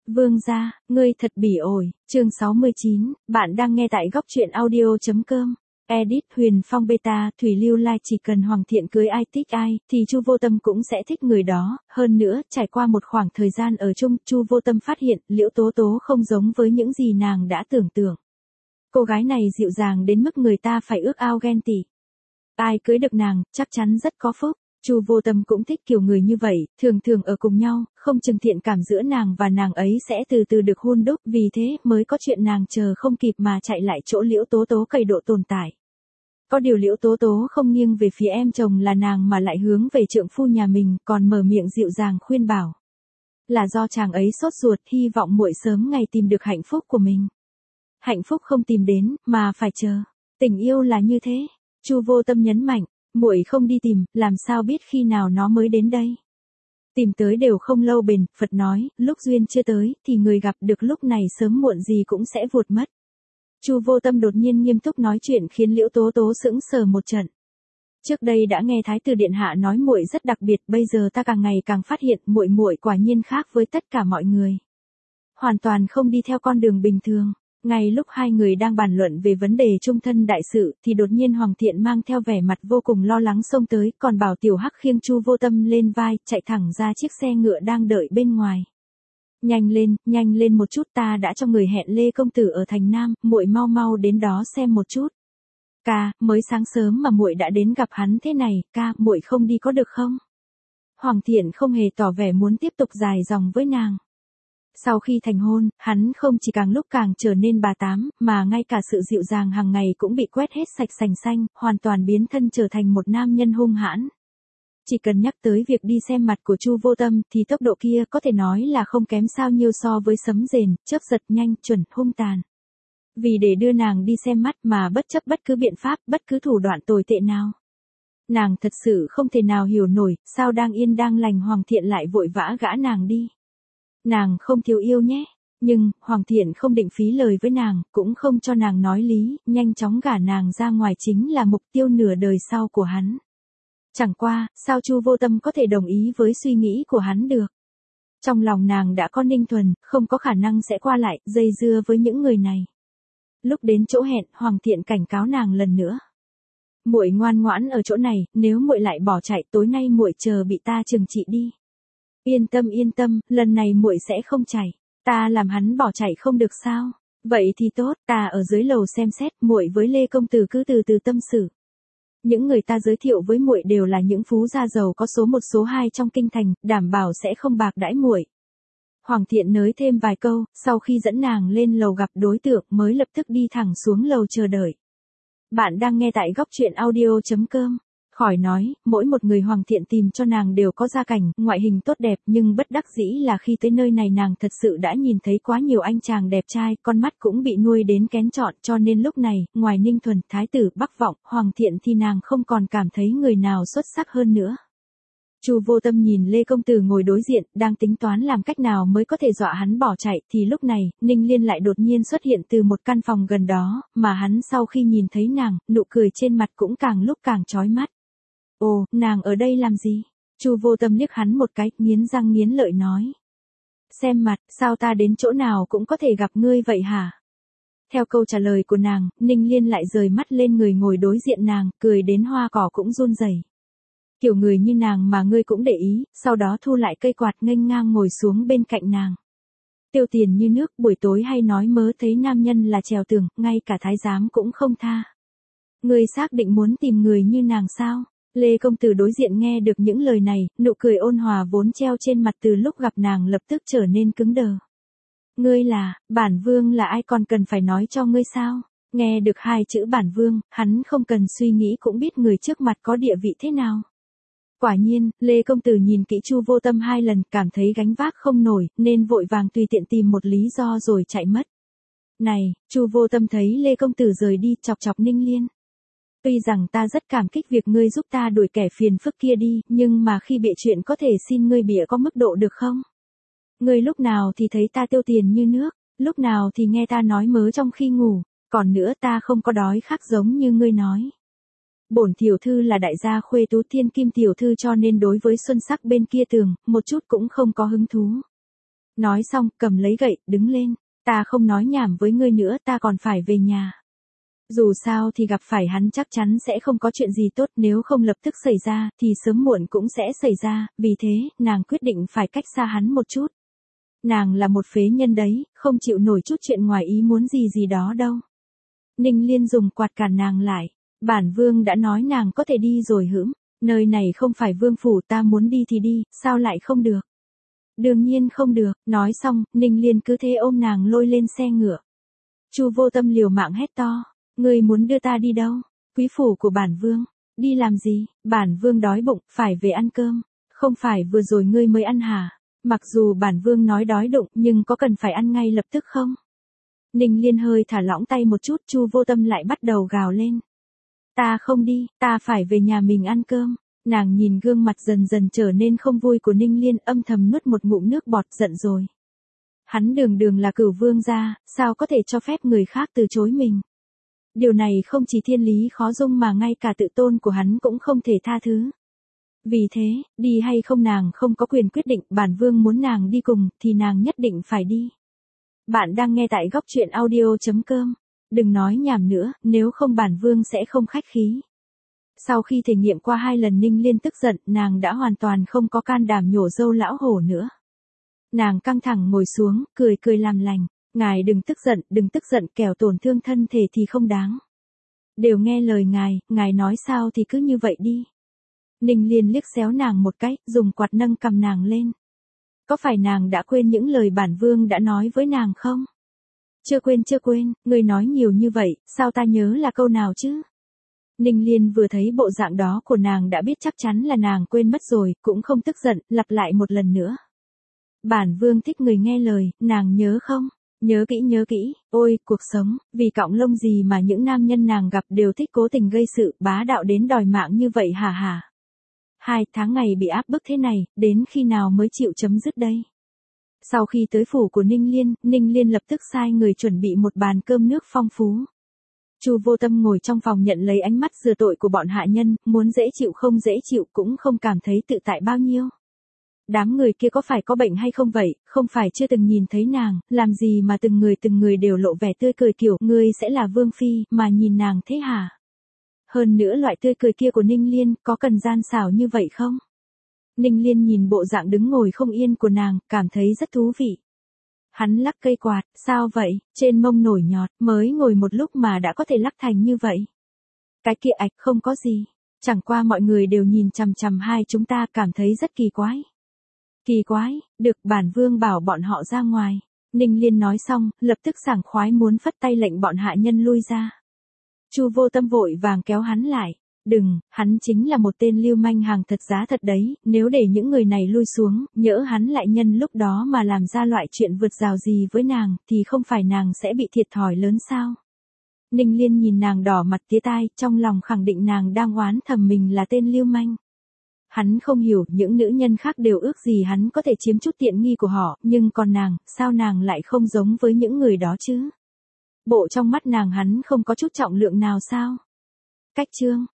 Vương gia, ngươi thật bỉ ổi, chương 69, bạn đang nghe tại góc truyện audio.com. Edit Huyền Phong Beta, Thủy Lưu Lai chỉ cần Hoàng Thiện cưới ai thích ai, thì Chu Vô Tâm cũng sẽ thích người đó, hơn nữa, trải qua một khoảng thời gian ở chung, Chu Vô Tâm phát hiện, Liễu Tố Tố không giống với những gì nàng đã tưởng tượng. Cô gái này dịu dàng đến mức người ta phải ước ao ghen tị. Ai cưới được nàng, chắc chắn rất có phúc. Chu Vô Tâm cũng thích kiểu người như vậy, thường thường ở cùng nhau, không chừng thiện cảm giữa nàng và nàng ấy sẽ từ từ được hun đúc, vì thế mới có chuyện nàng chờ không kịp mà chạy lại chỗ Liễu Tố Tố cày độ tồn tại. Có điều Liễu Tố Tố không nghiêng về phía em chồng là nàng mà lại hướng về trượng phu nhà mình, còn mở miệng dịu dàng khuyên bảo. Là do chàng ấy sốt ruột, hy vọng muội sớm ngày tìm được hạnh phúc của mình. Hạnh phúc không tìm đến, mà phải chờ. Tình yêu là như thế. Chu Vô Tâm nhấn mạnh. Muội không đi tìm, làm sao biết khi nào nó mới đến đây. Tìm tới đều không lâu bền, Phật nói, lúc duyên chưa tới, thì người gặp được lúc này sớm muộn gì cũng sẽ vụt mất. Chu Vô Tâm đột nhiên nghiêm túc nói chuyện khiến Liễu Tố Tố sững sờ một trận. Trước đây đã nghe Thái tử điện hạ nói muội rất đặc biệt, bây giờ ta càng ngày càng phát hiện muội quả nhiên khác với tất cả mọi người. Hoàn toàn không đi theo con đường bình thường. Ngay lúc hai người đang bàn luận về vấn đề chung thân đại sự, thì đột nhiên Hoàng Thiện mang theo vẻ mặt vô cùng lo lắng xông tới, còn bảo Tiểu Hắc khiêng Chu Vô Tâm lên vai, chạy thẳng ra chiếc xe ngựa đang đợi bên ngoài. Nhanh lên một chút, ta đã cho người hẹn Lê công tử ở thành Nam, muội mau mau đến đó xem một chút. Ca, mới sáng sớm mà muội đã đến gặp hắn thế này, ca, muội không đi có được không? Hoàng Thiện không hề tỏ vẻ muốn tiếp tục dài dòng với nàng. Sau khi thành hôn, hắn không chỉ càng lúc càng trở nên bà tám, mà ngay cả sự dịu dàng hàng ngày cũng bị quét hết sạch sành xanh, hoàn toàn biến thân trở thành một nam nhân hung hãn. Chỉ cần nhắc tới việc đi xem mặt của Chu Vô Tâm thì tốc độ kia có thể nói là không kém sao nhiêu so với sấm rền, chớp giật nhanh, chuẩn, hung tàn. Vì để đưa nàng đi xem mắt mà bất chấp bất cứ biện pháp, bất cứ thủ đoạn tồi tệ nào. Nàng thật sự không thể nào hiểu nổi, sao đang yên đang lành Hoàng Thiện lại vội vã gã nàng đi. Nàng không thiếu yêu nhé. Nhưng, Hoàng Thiện không định phí lời với nàng, cũng không cho nàng nói lý, nhanh chóng gả nàng ra ngoài chính là mục tiêu nửa đời sau của hắn. Chẳng qua, sao Chu Vô Tâm có thể đồng ý với suy nghĩ của hắn được? Trong lòng nàng đã có Ninh Thuần, không có khả năng sẽ qua lại, dây dưa với những người này. Lúc đến chỗ hẹn, Hoàng Thiện cảnh cáo nàng lần nữa. Muội ngoan ngoãn ở chỗ này, nếu muội lại bỏ chạy, tối nay muội chờ bị ta trừng trị đi. Yên tâm, lần này muội sẽ không chạy. Ta làm hắn bỏ chạy không được sao? Vậy thì tốt, ta ở dưới lầu xem xét, muội với Lê công tử cứ từ từ tâm sự. Những người ta giới thiệu với muội đều là những phú gia giàu có số 1 số 2 trong kinh thành, đảm bảo sẽ không bạc đãi muội. Hoàng Thiện nới thêm vài câu, sau khi dẫn nàng lên lầu gặp đối tượng mới lập tức đi thẳng xuống lầu chờ đợi. Bạn đang nghe tại góc truyện audio.com. Khỏi nói, mỗi một người Hoàng Thiện tìm cho nàng đều có gia cảnh, ngoại hình tốt đẹp, nhưng bất đắc dĩ là khi tới nơi này nàng thật sự đã nhìn thấy quá nhiều anh chàng đẹp trai, con mắt cũng bị nuôi đến kén chọn, cho nên lúc này, ngoài Ninh Thuần, Thái tử Bắc Vọng, Hoàng Thiện thì nàng không còn cảm thấy người nào xuất sắc hơn nữa. Chu Vô Tâm nhìn Lê công tử ngồi đối diện, đang tính toán làm cách nào mới có thể dọa hắn bỏ chạy, thì lúc này, Ninh Liên lại đột nhiên xuất hiện từ một căn phòng gần đó, mà hắn sau khi nhìn thấy nàng, nụ cười trên mặt cũng càng lúc càng chói mắt. Ồ, nàng ở đây làm gì? Chu Vô Tâm liếc hắn một cái, nghiến răng nghiến lợi nói. Xem mặt, sao ta đến chỗ nào cũng có thể gặp ngươi vậy hả? Theo câu trả lời của nàng, Ninh Liên lại rời mắt lên người ngồi đối diện nàng, cười đến hoa cỏ cũng run rẩy. Kiểu người như nàng mà ngươi cũng để ý, sau đó thu lại cây quạt nghênh ngang ngồi xuống bên cạnh nàng. Tiêu tiền như nước, buổi tối hay nói mớ thấy nam nhân là trèo tường, ngay cả thái giám cũng không tha. Ngươi xác định muốn tìm người như nàng sao? Lê công tử đối diện nghe được những lời này, nụ cười ôn hòa vốn treo trên mặt từ lúc gặp nàng lập tức trở nên cứng đờ. Ngươi là, bản vương là ai còn cần phải nói cho ngươi sao? Nghe được 2 chữ bản vương, hắn không cần suy nghĩ cũng biết người trước mặt có địa vị thế nào. Quả nhiên, Lê công tử nhìn kỹ Chu Vô Tâm 2 lần, cảm thấy gánh vác không nổi, nên vội vàng tùy tiện tìm một lý do rồi chạy mất. Này, Chu Vô Tâm thấy Lê công tử rời đi, chọc chọc Ninh Liên. Tuy rằng ta rất cảm kích việc ngươi giúp ta đuổi kẻ phiền phức kia đi, nhưng mà khi bịa chuyện có thể xin ngươi bịa có mức độ được không? Ngươi lúc nào thì thấy ta tiêu tiền như nước, lúc nào thì nghe ta nói mớ trong khi ngủ, còn nữa ta không có đói khát giống như ngươi nói. Bổn tiểu thư là đại gia khuê tú thiên kim tiểu thư cho nên đối với xuân sắc bên kia tường, một chút cũng không có hứng thú. Nói xong, cầm lấy gậy, đứng lên. Ta không nói nhảm với ngươi nữa, ta còn phải về nhà. Dù sao thì gặp phải hắn chắc chắn sẽ không có chuyện gì tốt, nếu không lập tức xảy ra, thì sớm muộn cũng sẽ xảy ra, vì thế, nàng quyết định phải cách xa hắn một chút. Nàng là một phế nhân đấy, không chịu nổi chút chuyện ngoài ý muốn gì đó đâu. Ninh Liên dùng quạt cản nàng lại. Bản vương đã nói nàng có thể đi rồi hững. Nơi này không phải vương phủ, ta muốn đi thì đi, sao lại không được? Đương nhiên không được, nói xong, Ninh Liên cứ thế ôm nàng lôi lên xe ngựa. Chu Vô Tâm liều mạng hét to, ngươi muốn đưa ta đi đâu? Quý phủ của bản vương, đi làm gì? Bản vương đói bụng, phải về ăn cơm. Không phải vừa rồi ngươi mới ăn hả? Mặc dù bản vương nói đói bụng, nhưng có cần phải ăn ngay lập tức không? Ninh Liên hơi thả lỏng tay một chút, Chu Vô Tâm lại bắt đầu gào lên. Ta không đi, ta phải về nhà mình ăn cơm. Nàng nhìn gương mặt dần dần trở nên không vui của Ninh Liên, âm thầm nuốt một ngụm nước bọt, giận rồi. Hắn đường đường là cửu vương gia, sao có thể cho phép người khác từ chối mình. Điều này không chỉ thiên lý khó dung mà ngay cả tự tôn của hắn cũng không thể tha thứ. Vì thế, đi hay không nàng không có quyền quyết định, bản vương muốn nàng đi cùng, thì nàng nhất định phải đi. Bạn đang nghe tại góc truyện audio.com. Đừng nói nhảm nữa, nếu không bản vương sẽ không khách khí. Sau khi thể nghiệm qua 2 lần Ninh Liên tức giận, nàng đã hoàn toàn không có can đảm nhổ râu lão hổ nữa. Nàng căng thẳng ngồi xuống, cười làm lành. Ngài đừng tức giận, kẻo tổn thương thân thể thì không đáng. Đều nghe lời ngài nói sao thì cứ như vậy đi. Ninh Liên liếc xéo nàng một cái, dùng quạt nâng cầm nàng lên. Có phải nàng đã quên những lời bản vương đã nói với nàng không? Chưa quên, ngươi nói nhiều như vậy, sao ta nhớ là câu nào chứ? Ninh Liên vừa thấy bộ dạng đó của nàng đã biết chắc chắn là nàng quên mất rồi, cũng không tức giận, lặp lại một lần nữa. Bản vương thích người nghe lời, nàng nhớ không? Nhớ kỹ, ôi, cuộc sống, vì cọng lông gì mà những nam nhân nàng gặp đều thích cố tình gây sự, bá đạo đến đòi mạng như vậy hả? 2 tháng ngày bị áp bức thế này, đến khi nào mới chịu chấm dứt đây? Sau khi tới phủ của Ninh Liên lập tức sai người chuẩn bị một bàn cơm nước phong phú. Chu Vô Tâm ngồi trong phòng nhận lấy ánh mắt rửa tội của bọn hạ nhân, muốn dễ chịu không dễ chịu cũng không cảm thấy tự tại bao nhiêu. Đám người kia có phải có bệnh hay không vậy, không phải chưa từng nhìn thấy nàng, làm gì mà từng người đều lộ vẻ tươi cười kiểu, ngươi sẽ là vương phi, mà nhìn nàng thế hả? Hơn nữa loại tươi cười kia của Ninh Liên, có cần gian xảo như vậy không? Ninh Liên nhìn bộ dạng đứng ngồi không yên của nàng, cảm thấy rất thú vị. Hắn lắc cây quạt, sao vậy, trên mông nổi nhọt, mới ngồi một lúc mà đã có thể lắc thành như vậy. Cái kia ạch không có gì, chẳng qua mọi người đều nhìn chằm chằm hai chúng ta, cảm thấy rất kỳ quái. Kỳ quái, được, bản vương bảo bọn họ ra ngoài. Ninh Liên nói xong, lập tức sảng khoái muốn phất tay lệnh bọn hạ nhân lui ra. Chu Vô Tâm vội vàng kéo hắn lại. Đừng, hắn chính là một tên lưu manh hàng thật giá thật đấy, nếu để những người này lui xuống, nhỡ hắn lại nhân lúc đó mà làm ra loại chuyện vượt rào gì với nàng, thì không phải nàng sẽ bị thiệt thòi lớn sao? Ninh Liên nhìn nàng đỏ mặt tía tai, trong lòng khẳng định nàng đang oán thầm mình là tên lưu manh. Hắn không hiểu, những nữ nhân khác đều ước gì hắn có thể chiếm chút tiện nghi của họ, nhưng còn nàng, sao nàng lại không giống với những người đó chứ? Bộ trong mắt nàng hắn không có chút trọng lượng nào sao? Cách chương